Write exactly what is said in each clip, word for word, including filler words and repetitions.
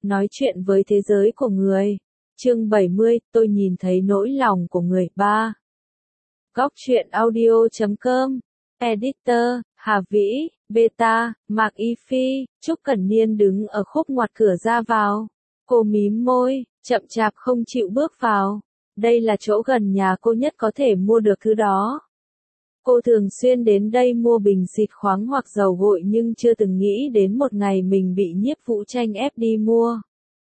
nói chuyện với thế giới của người. Chương bảy mươi, tôi nhìn thấy nỗi lòng của người. ba. Góc truyện audio chấm com. Editor, Hà Vĩ, Beta, Mạc Y Phi, Trúc Cẩn Niên đứng ở khúc ngoặt cửa ra vào. Cô mím môi, chậm chạp không chịu bước vào. Đây là chỗ gần nhà cô nhất có thể mua được thứ đó. Cô thường xuyên đến đây mua bình xịt khoáng hoặc dầu gội nhưng chưa từng nghĩ đến một ngày mình bị Nhiếp Vũ Tranh ép đi mua.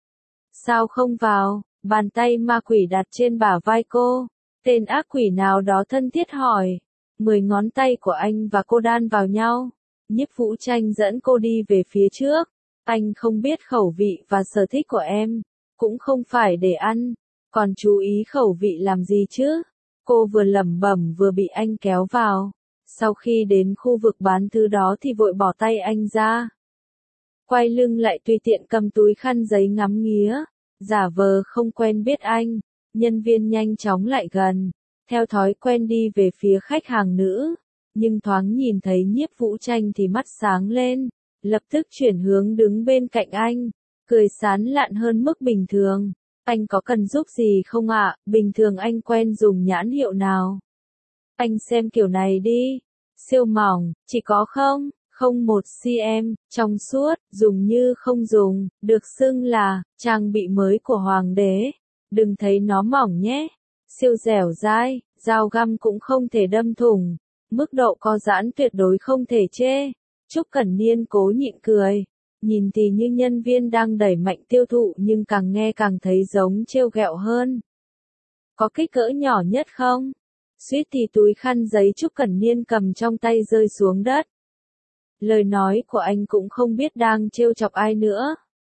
Sao không vào? Bàn tay ma quỷ đặt trên bả vai cô. Tên ác quỷ nào đó thân thiết hỏi. Mười ngón tay của anh và cô đan vào nhau. Nhiếp Vũ Tranh dẫn cô đi về phía trước. Anh không biết khẩu vị và sở thích của em. Cũng không phải để ăn. Còn chú ý khẩu vị làm gì chứ? Cô vừa lẩm bẩm vừa bị anh kéo vào. Sau khi đến khu vực bán thứ đó thì vội bỏ tay anh ra. Quay lưng lại tùy tiện cầm túi khăn giấy ngắm nghía. Giả vờ không quen biết anh. Nhân viên nhanh chóng lại gần. Theo thói quen đi về phía khách hàng nữ. Nhưng thoáng nhìn thấy Nhiếp Vũ Tranh thì mắt sáng lên. Lập tức chuyển hướng đứng bên cạnh anh. Cười sán lạn hơn mức bình thường. Anh có cần giúp gì không ạ? Bình thường anh quen dùng nhãn hiệu nào? Anh xem kiểu này đi. Siêu mỏng, chỉ có không, không một xăng-ti-mét, trong suốt, dùng như không dùng, được xưng là trang bị mới của hoàng đế. Đừng thấy nó mỏng nhé. Siêu dẻo dai, dao găm cũng không thể đâm thủng. Mức độ co giãn tuyệt đối không thể chê. Trúc Cẩn Niên cố nhịn cười. Nhìn thì như nhân viên đang đẩy mạnh tiêu thụ nhưng càng nghe càng thấy giống trêu ghẹo hơn. Có kích cỡ nhỏ nhất không? Suýt thì túi khăn giấy Trúc Cẩn Niên cầm trong tay rơi xuống đất. Lời nói của anh cũng không biết đang trêu chọc ai nữa.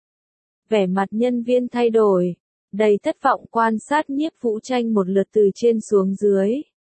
Vẻ mặt nhân viên thay đổi, đầy thất vọng quan sát Nhiếp Vũ Tranh một lượt từ trên xuống dưới.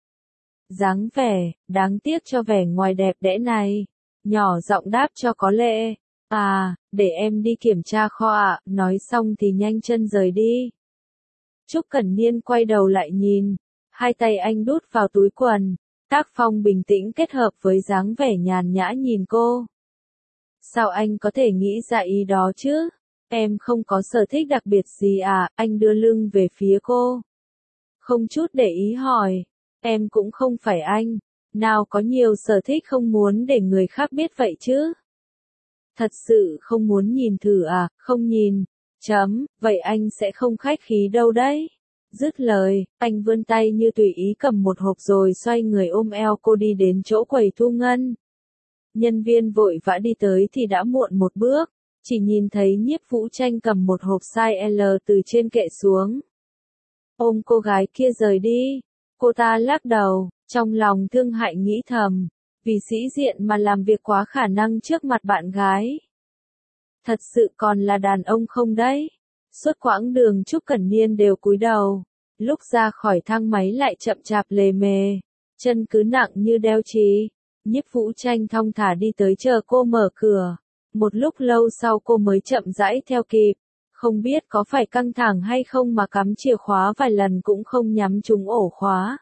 Dáng vẻ, đáng tiếc cho vẻ ngoài đẹp đẽ này. Nhỏ giọng đáp cho có lệ. À, để em đi kiểm tra kho ạ, nói xong thì nhanh chân rời đi. Trúc Cẩn Niên quay đầu lại nhìn, hai tay anh đút vào túi quần, tác phong bình tĩnh kết hợp với dáng vẻ nhàn nhã nhìn cô. Sao anh có thể nghĩ ra ý đó chứ? Em không có sở thích đặc biệt gì à? Anh đưa lưng về phía cô. Không chút để ý hỏi, em cũng không phải anh, nào có nhiều sở thích không muốn để người khác biết vậy chứ? Thật sự không muốn nhìn thử à? Không nhìn. Chấm, vậy anh sẽ không khách khí đâu đấy. Dứt lời, anh vươn tay như tùy ý cầm một hộp rồi xoay người ôm eo cô đi đến chỗ quầy thu ngân. Nhân viên vội vã đi tới thì đã muộn một bước, chỉ nhìn thấy Nhiếp Vũ Tranh cầm một hộp size L từ trên kệ xuống. Ôm cô gái kia rời đi. Cô ta lắc đầu, trong lòng thương hại nghĩ thầm. Vì sĩ diện mà làm việc quá khả năng trước mặt bạn gái. Thật sự còn là đàn ông không đấy? Suốt quãng đường Trúc Cẩn Niên đều cúi đầu. Lúc ra khỏi thang máy lại chậm chạp lề mề. Chân cứ nặng như đeo chì. Nhiếp Vũ Tranh thong thả đi tới chờ cô mở cửa. Một lúc lâu sau cô mới chậm rãi theo kịp. Không biết có phải căng thẳng hay không mà cắm chìa khóa vài lần cũng không nhắm trúng ổ khóa.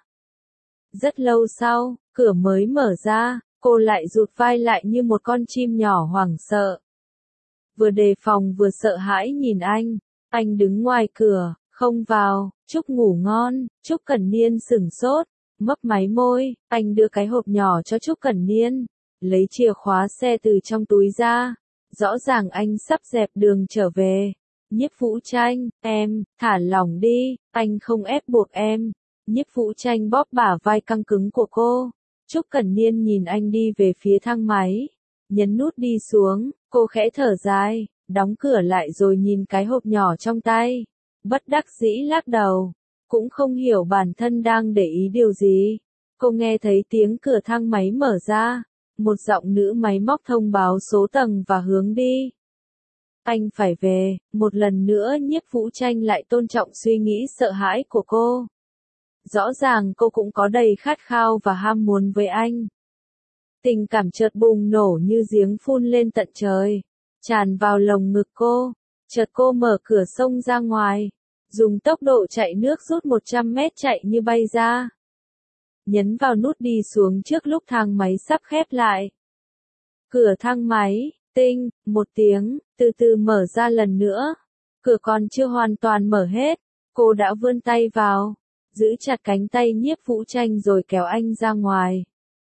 Rất lâu sau, cửa mới mở ra, cô lại rụt vai lại như một con chim nhỏ hoảng sợ. Vừa đề phòng vừa sợ hãi nhìn anh, anh đứng ngoài cửa, không vào. Trúc ngủ ngon. Trúc Cẩn Niên sửng sốt, mấp máy môi, anh đưa cái hộp nhỏ cho Trúc Cẩn Niên, lấy chìa khóa xe từ trong túi ra. Rõ ràng anh sắp dẹp đường trở về. Nhiếp Vũ Tranh, em, thả lỏng đi, anh không ép buộc em. Nhiếp Vũ Tranh bóp bả vai căng cứng của cô. Trúc Cẩn Niên nhìn anh đi về phía thang máy. Nhấn nút đi xuống, cô khẽ thở dài, đóng cửa lại rồi nhìn cái hộp nhỏ trong tay. Bất đắc dĩ lắc đầu. Cũng không hiểu bản thân đang để ý điều gì. Cô nghe thấy tiếng cửa thang máy mở ra. Một giọng nữ máy móc thông báo số tầng và hướng đi. Anh phải về. Một lần nữa Nhiếp Vũ Tranh lại tôn trọng suy nghĩ sợ hãi của cô. Rõ ràng cô cũng có đầy khát khao và ham muốn với anh. Tình cảm chợt bùng nổ như giếng phun lên tận trời, tràn vào lồng ngực cô. Chợt cô mở cửa xông ra ngoài, dùng tốc độ chạy nước rút một trăm mét chạy như bay ra. Nhấn vào nút đi xuống trước lúc thang máy sắp khép lại. Cửa thang máy, tinh, một tiếng, từ từ mở ra lần nữa. Cửa còn chưa hoàn toàn mở hết, cô đã vươn tay vào, giữ chặt cánh tay Nhiếp Vũ Tranh rồi kéo anh ra ngoài.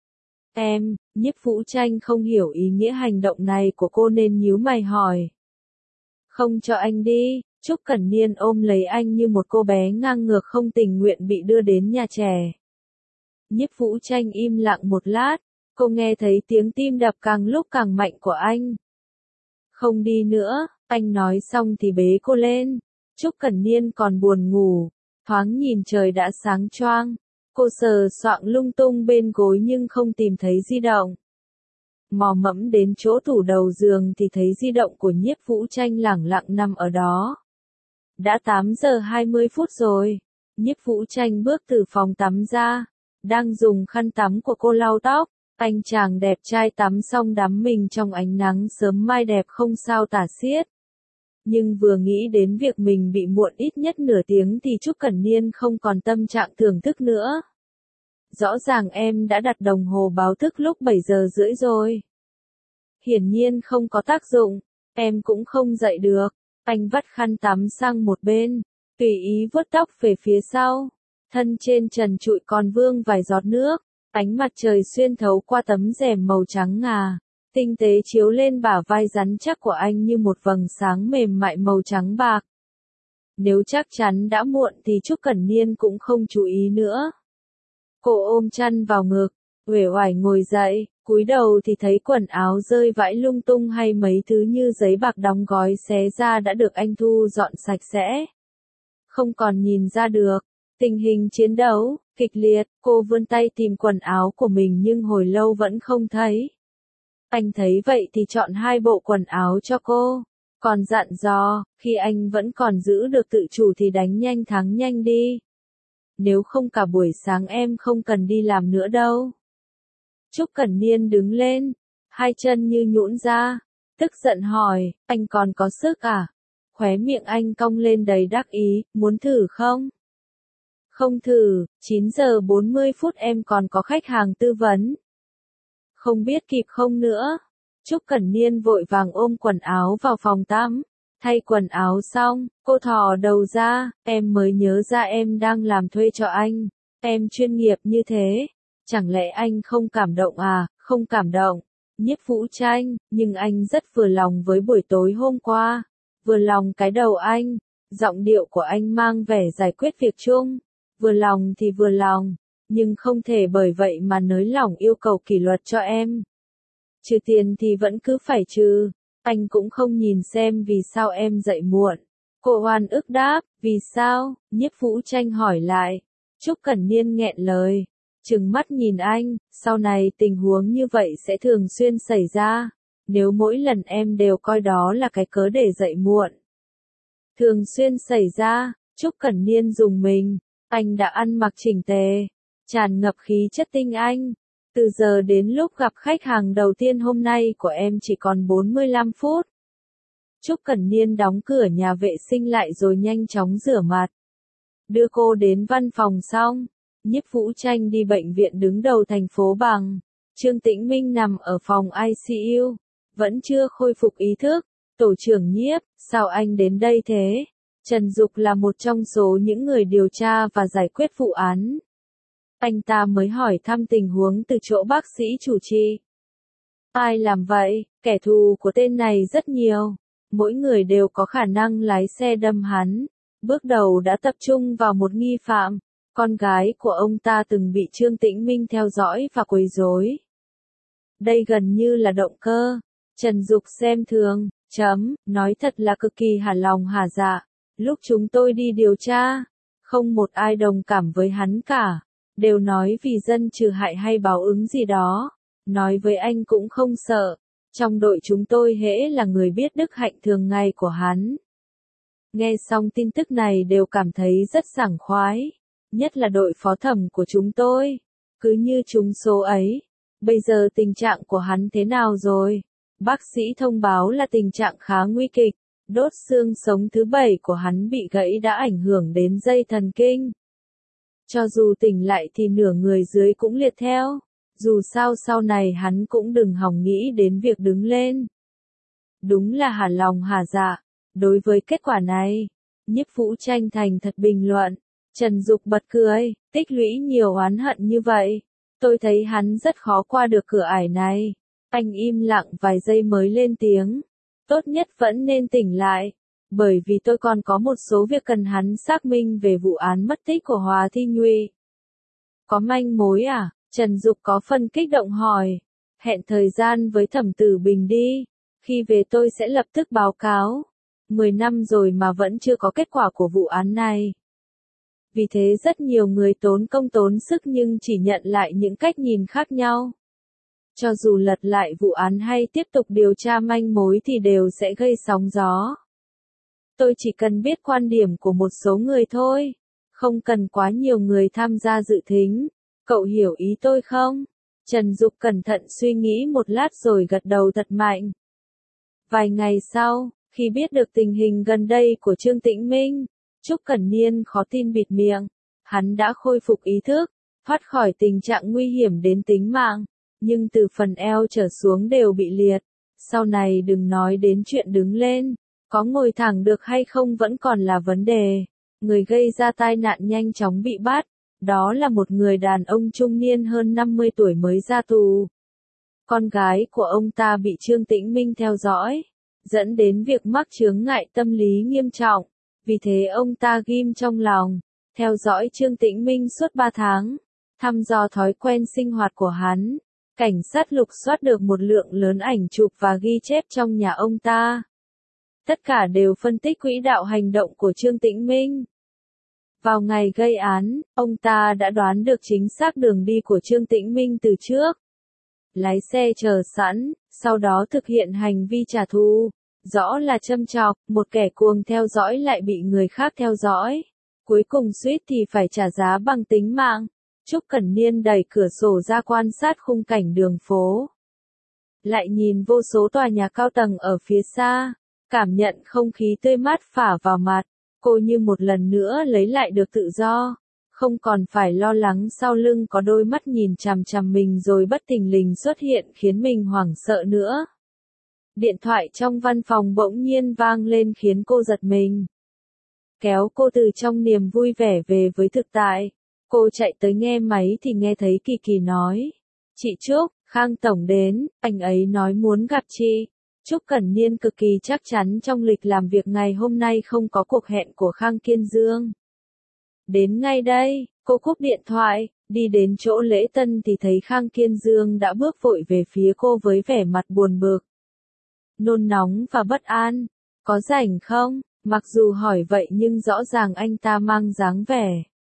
Em, Nhiếp Vũ Tranh không hiểu ý nghĩa hành động này của cô nên nhíu mày hỏi. Không cho anh đi, Trúc Cẩn Niên ôm lấy anh như một cô bé ngang ngược không tình nguyện bị đưa đến nhà trẻ. Nhiếp Vũ Tranh im lặng một lát, cô nghe thấy tiếng tim đập càng lúc càng mạnh của anh. Không đi nữa, anh nói xong thì bế cô lên. Trúc Cẩn Niên còn buồn ngủ, thoáng nhìn trời đã sáng choang. Cô sờ soạng lung tung bên gối nhưng không tìm thấy di động. Mò mẫm đến chỗ tủ đầu giường thì thấy di động của Nhiếp Vũ Tranh lẳng lặng nằm ở đó. Đã tám giờ hai mươi phút rồi. Nhiếp Vũ Tranh bước từ phòng tắm ra, đang dùng khăn tắm của cô lau tóc. Anh chàng đẹp trai tắm xong đắm mình trong ánh nắng sớm mai đẹp không sao tả xiết. Nhưng vừa nghĩ đến việc mình bị muộn ít nhất nửa tiếng thì Trúc Cẩn Niên không còn tâm trạng thưởng thức nữa. Rõ ràng em đã đặt đồng hồ báo thức lúc bảy giờ rưỡi rồi. Hiển nhiên không có tác dụng, em cũng không dậy được. Anh vắt khăn tắm sang một bên, tùy ý vuốt tóc về phía sau. Thân trên trần trụi còn vương vài giọt nước. Ánh mặt trời xuyên thấu qua tấm rèm màu trắng ngà, tinh tế chiếu lên bả vai rắn chắc của anh như một vầng sáng mềm mại màu trắng bạc. Nếu chắc chắn đã muộn thì Trúc Cẩn Niên cũng không chú ý nữa. Cô ôm chăn vào ngực, uể oải ngồi dậy, cúi đầu thì thấy quần áo rơi vãi lung tung hay mấy thứ như giấy bạc đóng gói xé ra đã được anh thu dọn sạch sẽ. Không còn nhìn ra được. Tình hình chiến đấu, kịch liệt, cô vươn tay tìm quần áo của mình nhưng hồi lâu vẫn không thấy. Anh thấy vậy thì chọn hai bộ quần áo cho cô, còn dặn dò, khi anh vẫn còn giữ được tự chủ thì đánh nhanh thắng nhanh đi. Nếu không cả buổi sáng em không cần đi làm nữa đâu. Trúc Cẩn Niên đứng lên, hai chân như nhũn ra, tức giận hỏi, anh còn có sức à? Khóe miệng anh cong lên đầy đắc ý, muốn thử không? Không thử, chín giờ bốn mươi phút em còn có khách hàng tư vấn. Không biết kịp không nữa. Trúc Cẩn Niên vội vàng ôm quần áo vào phòng tắm. Thay quần áo xong, cô thò đầu ra, em mới nhớ ra em đang làm thuê cho anh. Em chuyên nghiệp như thế. Chẳng lẽ anh không cảm động à? Không cảm động. Nhiếp Vũ Tranh, nhưng anh rất vừa lòng với buổi tối hôm qua. Vừa lòng cái đầu anh. Giọng điệu của anh mang vẻ giải quyết việc chung. Vừa lòng thì vừa lòng, nhưng không thể bởi vậy mà nới lỏng yêu cầu kỷ luật cho em. Trừ tiền thì vẫn cứ phải trừ. Anh cũng không nhìn xem vì sao em dậy muộn. Cô oan ức đáp, vì sao? Nhiếp Vũ Tranh hỏi lại. Trúc Cẩn Niên nghẹn lời, trừng mắt nhìn anh, sau này tình huống như vậy sẽ thường xuyên xảy ra. Nếu mỗi lần em đều coi đó là cái cớ để dậy muộn. Thường xuyên xảy ra, Trúc Cẩn Niên dùng mình. Anh đã ăn mặc chỉnh tề, tràn ngập khí chất tinh anh. Từ giờ đến lúc gặp khách hàng đầu tiên hôm nay của em chỉ còn bốn mươi lăm phút. Trúc Cẩn Niên đóng cửa nhà vệ sinh lại rồi nhanh chóng rửa mặt. Đưa cô đến văn phòng xong, Nhiếp Vũ Tranh đi bệnh viện đứng đầu thành phố bằng. Trương Tĩnh Minh nằm ở phòng i xê u, vẫn chưa khôi phục ý thức. Tổ trưởng Nhiếp, sao anh đến đây thế? Trần Dục là một trong số những người điều tra và giải quyết vụ án. Anh ta mới hỏi thăm tình huống từ chỗ bác sĩ chủ trì. Ai làm vậy? Kẻ thù của tên này rất nhiều. Mỗi người đều có khả năng lái xe đâm hắn. Bước đầu đã tập trung vào một nghi phạm. Con gái của ông ta từng bị Trương Tĩnh Minh theo dõi và quấy rối. Đây gần như là động cơ. Trần Dục xem thường, chấm, nói thật là cực kỳ hả lòng hả dạ. Lúc chúng tôi đi điều tra, không một ai đồng cảm với hắn cả. Đều nói vì dân trừ hại hay báo ứng gì đó. Nói với anh cũng không sợ. Trong đội chúng tôi hễ là người biết đức hạnh thường ngày của hắn. Nghe xong tin tức này đều cảm thấy rất sảng khoái. Nhất là đội phó thẩm của chúng tôi. Cứ như chúng số ấy. Bây giờ tình trạng của hắn thế nào rồi? Bác sĩ thông báo là tình trạng khá nguy kịch. Đốt xương sống thứ bảy của hắn bị gãy đã ảnh hưởng đến dây thần kinh. Cho dù tỉnh lại thì nửa người dưới cũng liệt theo. Dù sao sau này hắn cũng đừng hòng nghĩ đến việc đứng lên. Đúng là hả lòng hả dạ. Đối với kết quả này, Nhiếp Vũ Tranh thành thật bình luận. Trần Dục bật cười, tích lũy nhiều oán hận như vậy. Tôi thấy hắn rất khó qua được cửa ải này. Anh im lặng vài giây mới lên tiếng. Tốt nhất vẫn nên tỉnh lại. Bởi vì tôi còn có một số việc cần hắn xác minh về vụ án mất tích của Hòa Thi Nhuy. Có manh mối à? Trần Dục có phần kích động hỏi. Hẹn thời gian với Thẩm Tử Bình đi. Khi về tôi sẽ lập tức báo cáo. Mười năm rồi mà vẫn chưa có kết quả của vụ án này. Vì thế rất nhiều người tốn công tốn sức nhưng chỉ nhận lại những cách nhìn khác nhau. Cho dù lật lại vụ án hay tiếp tục điều tra manh mối thì đều sẽ gây sóng gió. Tôi chỉ cần biết quan điểm của một số người thôi. Không cần quá nhiều người tham gia dự thính. Cậu hiểu ý tôi không? Trần Dục cẩn thận suy nghĩ một lát rồi gật đầu thật mạnh. Vài ngày sau, khi biết được tình hình gần đây của Trương Tĩnh Minh, Trúc Cẩn Niên khó tin bịt miệng. Hắn đã khôi phục ý thức, thoát khỏi tình trạng nguy hiểm đến tính mạng, nhưng từ phần eo trở xuống đều bị liệt. Sau này đừng nói đến chuyện đứng lên, có ngồi thẳng được hay không vẫn còn là vấn đề. Người gây ra tai nạn nhanh chóng bị bắt, đó là một người đàn ông trung niên hơn năm mươi tuổi mới ra tù. Con gái của ông ta bị Trương Tĩnh Minh theo dõi, dẫn đến việc mắc chướng ngại tâm lý nghiêm trọng. Vì thế ông ta ghim trong lòng, theo dõi Trương Tĩnh Minh suốt ba tháng, thăm dò thói quen sinh hoạt của hắn. Cảnh sát lục soát được một lượng lớn ảnh chụp và ghi chép trong nhà ông ta. Tất cả đều phân tích quỹ đạo hành động của Trương Tĩnh Minh. Vào ngày gây án, ông ta đã đoán được chính xác đường đi của Trương Tĩnh Minh từ trước. Lái xe chờ sẵn, sau đó thực hiện hành vi trả thù. Rõ là châm chọc, một kẻ cuồng theo dõi lại bị người khác theo dõi. Cuối cùng suýt thì phải trả giá bằng tính mạng. Trúc Cẩn Niên đẩy cửa sổ ra quan sát khung cảnh đường phố. Lại nhìn vô số tòa nhà cao tầng ở phía xa, cảm nhận không khí tươi mát phả vào mặt. Cô như một lần nữa lấy lại được tự do. Không còn phải lo lắng sau lưng có đôi mắt nhìn chằm chằm mình rồi bất thình lình xuất hiện khiến mình hoảng sợ nữa. Điện thoại trong văn phòng bỗng nhiên vang lên khiến cô giật mình. Kéo cô từ trong niềm vui vẻ về với thực tại. Cô chạy tới nghe máy thì nghe thấy Kỳ Kỳ nói. Chị Trúc, Khang Tổng đến, anh ấy nói muốn gặp chị. Trúc Cẩn Niên cực kỳ chắc chắn trong lịch làm việc ngày hôm nay không có cuộc hẹn của Khang Kiên Dương. Đến ngay đây, cô cúp điện thoại, đi đến chỗ lễ tân thì thấy Khang Kiên Dương đã bước vội về phía cô với vẻ mặt buồn bực. Nôn nóng và bất an. Có rảnh không? Mặc dù hỏi vậy nhưng rõ ràng anh ta mang dáng vẻ.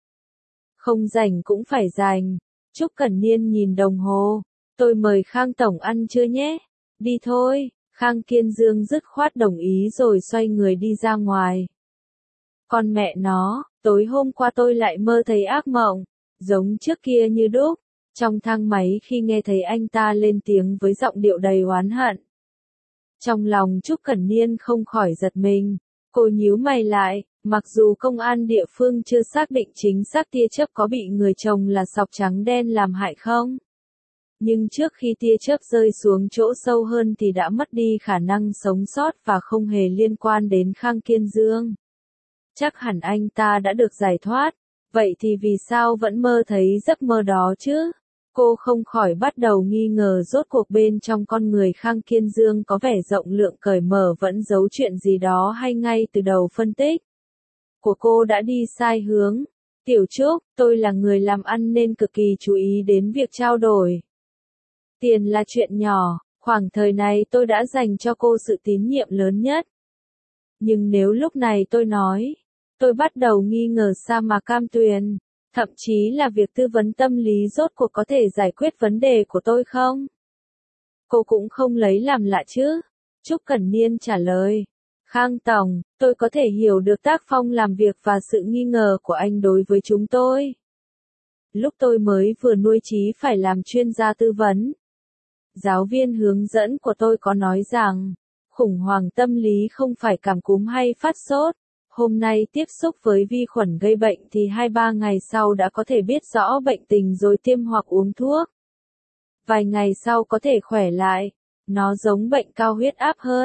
Không rảnh cũng phải rảnh. Trúc Cẩn Niên nhìn đồng hồ. Tôi mời Khang Tổng ăn trưa nhé. Đi thôi. Khang Kiên Dương dứt khoát đồng ý rồi xoay người đi ra ngoài. Con mẹ nó, tối hôm qua tôi lại mơ thấy ác mộng. Giống trước kia như đúc. Trong thang máy khi nghe thấy anh ta lên tiếng với giọng điệu đầy oán hận. Trong lòng Trúc Cẩn Niên không khỏi giật mình. Cô nhíu mày lại, mặc dù công an địa phương chưa xác định chính xác tia chớp có bị người chồng là sọc trắng đen làm hại không. Nhưng trước khi tia chớp rơi xuống chỗ sâu hơn thì đã mất đi khả năng sống sót và không hề liên quan đến Khang Kiên Dương. Chắc hẳn anh ta đã được giải thoát. Vậy thì vì sao vẫn mơ thấy giấc mơ đó chứ? Cô không khỏi bắt đầu nghi ngờ rốt cuộc bên trong con người Khang Kiên Dương có vẻ rộng lượng cởi mở vẫn giấu chuyện gì đó hay ngay từ đầu phân tích của cô đã đi sai hướng. Tiểu Trúc, tôi là người làm ăn nên cực kỳ chú ý đến việc trao đổi. Tiền là chuyện nhỏ, khoảng thời này tôi đã dành cho cô sự tín nhiệm lớn nhất. Nhưng nếu lúc này tôi nói, tôi bắt đầu nghi ngờ Sa Mạc Cam Tuyền. Thậm chí là việc tư vấn tâm lý rốt cuộc có thể giải quyết vấn đề của tôi không? Cô cũng không lấy làm lạ chứ? Trúc Cẩn Niên trả lời. Khang Tổng, tôi có thể hiểu được tác phong làm việc và sự nghi ngờ của anh đối với chúng tôi. Lúc tôi mới vừa nuôi chí phải làm chuyên gia tư vấn. Giáo viên hướng dẫn của tôi có nói rằng, khủng hoảng tâm lý không phải cảm cúm hay phát sốt. Hôm nay tiếp xúc với vi khuẩn gây bệnh thì hai ba ngày sau đã có thể biết rõ bệnh tình rồi tiêm hoặc uống thuốc. Vài ngày sau có thể khỏe lại. Nó giống bệnh cao huyết áp hơn.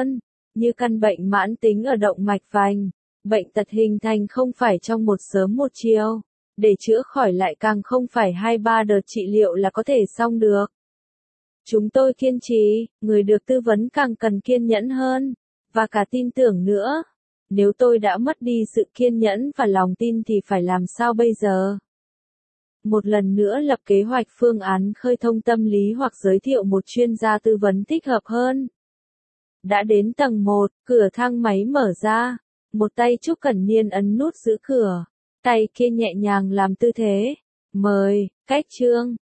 như căn bệnh mãn tính ở động mạch vành. Bệnh tật hình thành không phải trong một sớm một chiều, để chữa khỏi lại càng không phải hai ba đợt trị liệu là có thể xong được. Chúng tôi kiên trì, người được tư vấn càng cần kiên nhẫn hơn, và cả tin tưởng nữa. Nếu tôi đã mất đi sự kiên nhẫn và lòng tin thì phải làm sao bây giờ? Một lần nữa lập kế hoạch phương án khơi thông tâm lý hoặc giới thiệu một chuyên gia tư vấn thích hợp hơn. Đã đến tầng một, cửa thang máy mở ra. Một tay Trúc Cẩn Niên ấn nút giữ cửa. Tay kia nhẹ nhàng làm tư thế. Mời, cách chương.